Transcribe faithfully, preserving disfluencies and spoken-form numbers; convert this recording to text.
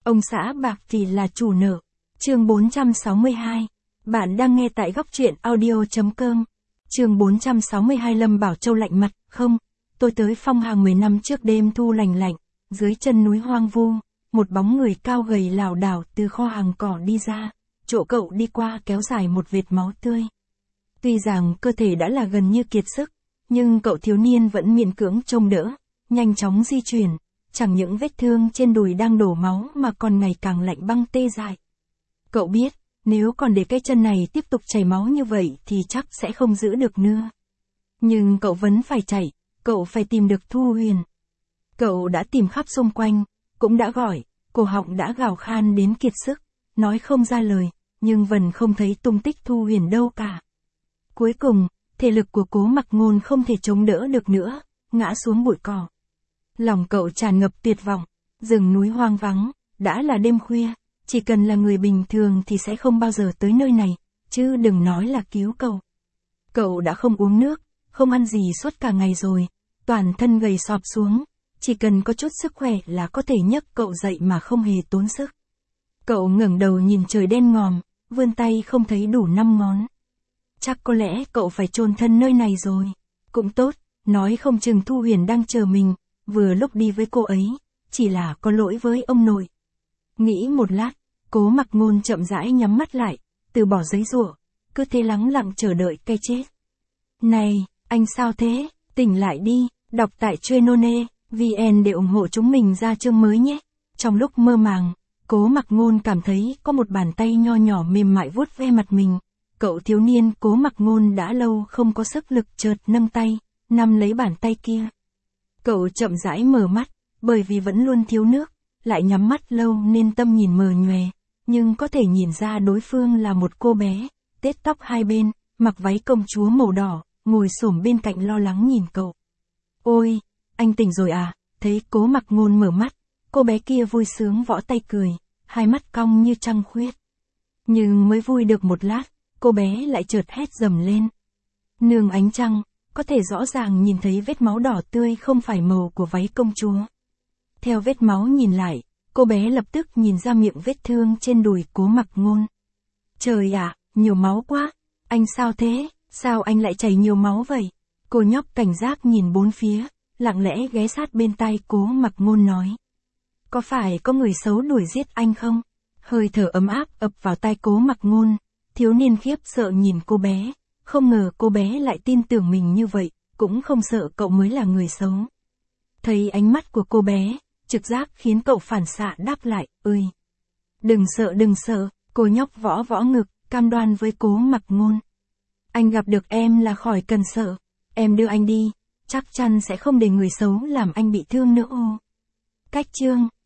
Ông xã bạc thì là chủ nợ. Chương bốn trăm sáu mươi hai. Bạn đang nghe tại góc truyện audio.com. Chương bốn trăm sáu mươi hai. Lâm Bảo Châu lạnh mặt, không, tôi tới Phong Hàng mười năm trước đêm thu lành lạnh, dưới chân núi hoang vu, một bóng người cao gầy lảo đảo từ kho hàng cỏ đi ra, chỗ cậu đi qua kéo dài một vệt máu tươi. Tuy rằng cơ thể đã là gần như kiệt sức, nhưng cậu thiếu niên vẫn miễn cưỡng trông đỡ, nhanh chóng di chuyển, chẳng những vết thương trên đùi đang đổ máu mà còn ngày càng lạnh băng tê dại. Cậu biết, nếu còn để cái chân này tiếp tục chảy máu như vậy thì chắc sẽ không giữ được nữa. Nhưng cậu vẫn phải chạy, cậu phải tìm được Thu Huyền. Cậu đã tìm khắp xung quanh, cũng đã gọi, cổ họng đã gào khan đến kiệt sức, nói không ra lời, nhưng vẫn không thấy tung tích Thu Huyền đâu cả. Cuối cùng, thể lực của Cố Mặc Ngôn không thể chống đỡ được nữa, ngã xuống bụi cỏ. Lòng cậu tràn ngập tuyệt vọng, rừng núi hoang vắng, đã là đêm khuya, chỉ cần là người bình thường thì sẽ không bao giờ tới nơi này, chứ đừng nói là cứu cậu. Cậu đã không uống nước, không ăn gì suốt cả ngày rồi, toàn thân gầy sọp xuống, chỉ cần có chút sức khỏe là có thể nhấc cậu dậy mà không hề tốn sức. Cậu ngẩng đầu nhìn trời đen ngòm, vươn tay không thấy đủ năm ngón. Chắc có lẽ cậu phải chôn thân nơi này rồi. Cũng tốt, nói không chừng Thu Huyền đang chờ mình, vừa lúc đi với cô ấy, chỉ là có lỗi với ông nội. Nghĩ một lát, Cố Mặc Ngôn chậm rãi nhắm mắt lại, từ bỏ giấy giụa, cứ thế lắng lặng chờ đợi cái chết. Này, anh sao thế, tỉnh lại đi, đọc tại Chuyên.ne, vn để ủng hộ chúng mình ra chương mới nhé. Trong lúc mơ màng, Cố Mặc Ngôn cảm thấy có một bàn tay nho nhỏ mềm mại vuốt ve mặt mình. Cậu thiếu niên Cố Mặc Ngôn đã lâu không có sức lực chợt nâng tay, nắm lấy bàn tay kia. Cậu chậm rãi mở mắt, bởi vì vẫn luôn thiếu nước, lại nhắm mắt lâu nên tâm nhìn mờ nhòe, nhưng có thể nhìn ra đối phương là một cô bé, tết tóc hai bên, mặc váy công chúa màu đỏ, ngồi xổm bên cạnh lo lắng nhìn cậu. Ôi, anh tỉnh rồi à? Thấy Cố Mặc Ngôn mở mắt, cô bé kia vui sướng võ tay cười, hai mắt cong như trăng khuyết. Nhưng mới vui được một lát, cô bé lại chợt hét dầm lên. Nương ánh trăng, có thể rõ ràng nhìn thấy vết máu đỏ tươi không phải màu của váy công chúa. Theo vết máu nhìn lại, cô bé lập tức nhìn ra miệng vết thương trên đùi Cố Mặc Ngôn. Trời ạ, nhiều máu quá, anh sao thế, sao anh lại chảy nhiều máu vậy? Cô nhóc cảnh giác nhìn bốn phía, lặng lẽ ghé sát bên tai Cố Mặc Ngôn nói. Có phải có người xấu đuổi giết anh không? Hơi thở ấm áp ập vào tai Cố Mặc Ngôn, thiếu niên khiếp sợ nhìn cô bé, không ngờ cô bé lại tin tưởng mình như vậy, cũng không sợ cậu mới là người xấu. Thấy ánh mắt của cô bé, trực giác khiến cậu phản xạ đáp lại, ơi. Đừng sợ đừng sợ, cô nhóc võ võ ngực, cam đoan với Cố Mặc Ngôn. Anh gặp được em là khỏi cần sợ, em đưa anh đi, chắc chắn sẽ không để người xấu làm anh bị thương nữa ô. Cách chương.